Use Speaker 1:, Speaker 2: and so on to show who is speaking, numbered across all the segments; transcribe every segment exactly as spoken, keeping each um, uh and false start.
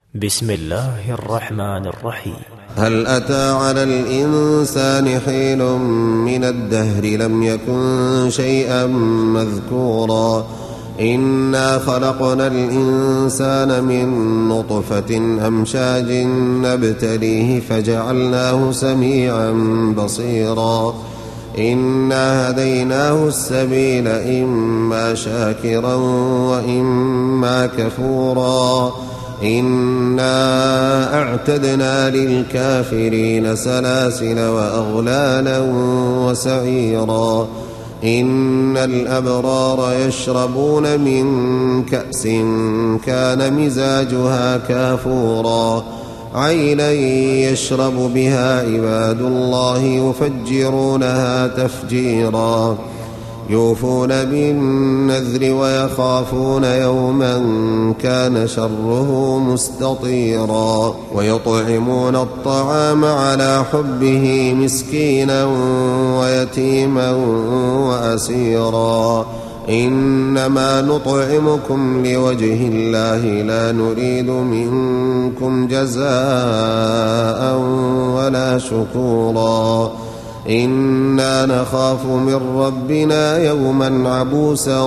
Speaker 1: بسم الله الرحمن الرحيم.
Speaker 2: هل أتى على الإنسان حين من الدهر لم يكن شيئا مذكورا إنا خلقنا الإنسان من نطفة أمشاج نبتليه فجعلناه سميعا بصيرا إنا هديناه السبيل إما شاكرا وإما كفورا إنا أعتدنا للكافرين سلاسل وأغلالا وسعيرا إن الأبرار يشربون من كأس كان مزاجها كافورا عينا يشرب بها عباد الله يفجرونها تفجيرا يوفون بالنذر ويخافون يوما كان شره مستطيرا ويطعمون الطعام على حبه مسكينا ويتيما وأسيرا إنما نطعمكم لوجه الله لا نريد منكم جزاء ولا شكورا إنا نخاف من ربنا يوما عبوسا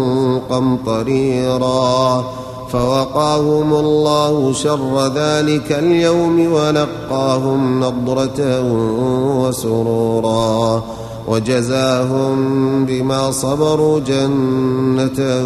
Speaker 2: قمطريرا فوقاهم الله شر ذلك اليوم ولقاهم نضرة وسرورا وجزاهم بما صبروا جنة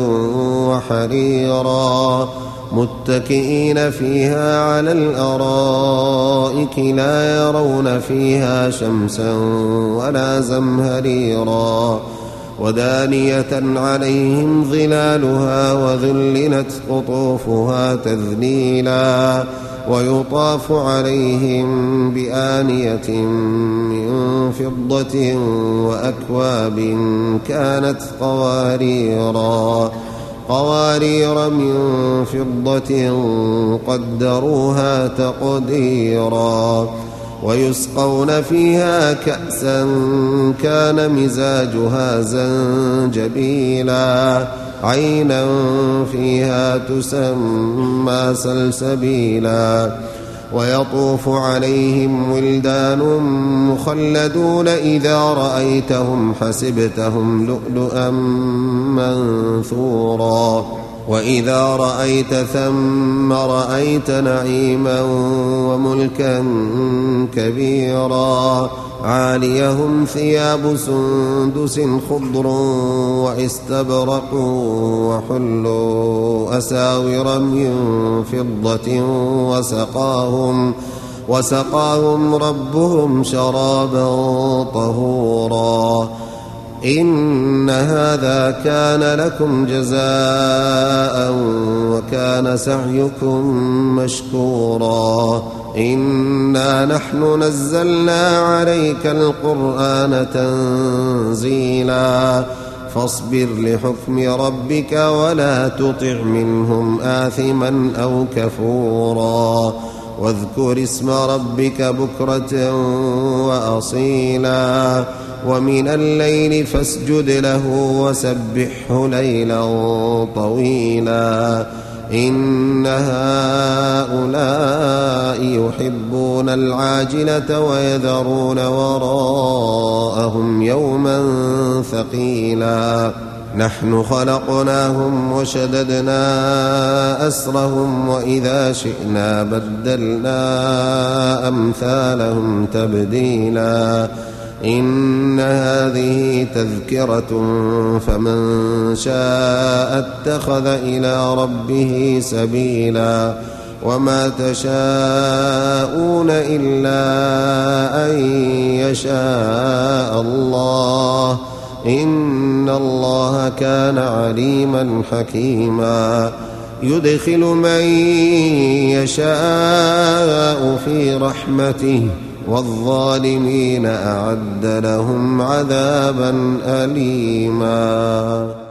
Speaker 2: وحريرا متكئين فيها على الأرائك لا يرون فيها شمسا ولا زمهريرا ودانية عليهم ظلالها وذللت قطوفها تذليلا ويطاف عليهم بآنية من فضة وأكواب كانت قواريرا قوارير من فضة قدروها تقديرا ويسقون فيها كأسا كان مزاجها زنجبيلا عينا فيها تسمى سلسبيلا ويطوف عليهم ولدان مخلدون إذا رأيتهم حسبتهم لؤلؤا منثورا وإذا رأيت ثم رأيت نعيما وملكا كبيرا عاليهم ثياب سندس خضر واستبرق وحلوا أساور من فضة وسقاهم وسقاهم ربهم شرابا طهورا إن هذا كان لكم جزاء وكان سعيكم مشكورا إنا نحن نزلنا عليك القرآن تنزيلا فاصبر لحكم ربك ولا تطع منهم آثما أو كفورا واذكر اسم ربك بكرة وأصيلا ومن الليل فاسجد له وسبحه ليلا طويلا إن هؤلاء يحبون العاجلة ويذرون وراءهم يوما ثقيلا نحن خلقناهم وشددنا أسرهم وإذا شئنا بدلنا أمثالهم تبديلا إن هذه تذكرة فمن شاء اتخذ إلى ربه سبيلا وما تشاءون إلا أن يشاء الله إن الله كان عليما حكيما يدخل من يشاء في رحمته والظالمين أعد لهم عذابا أليما.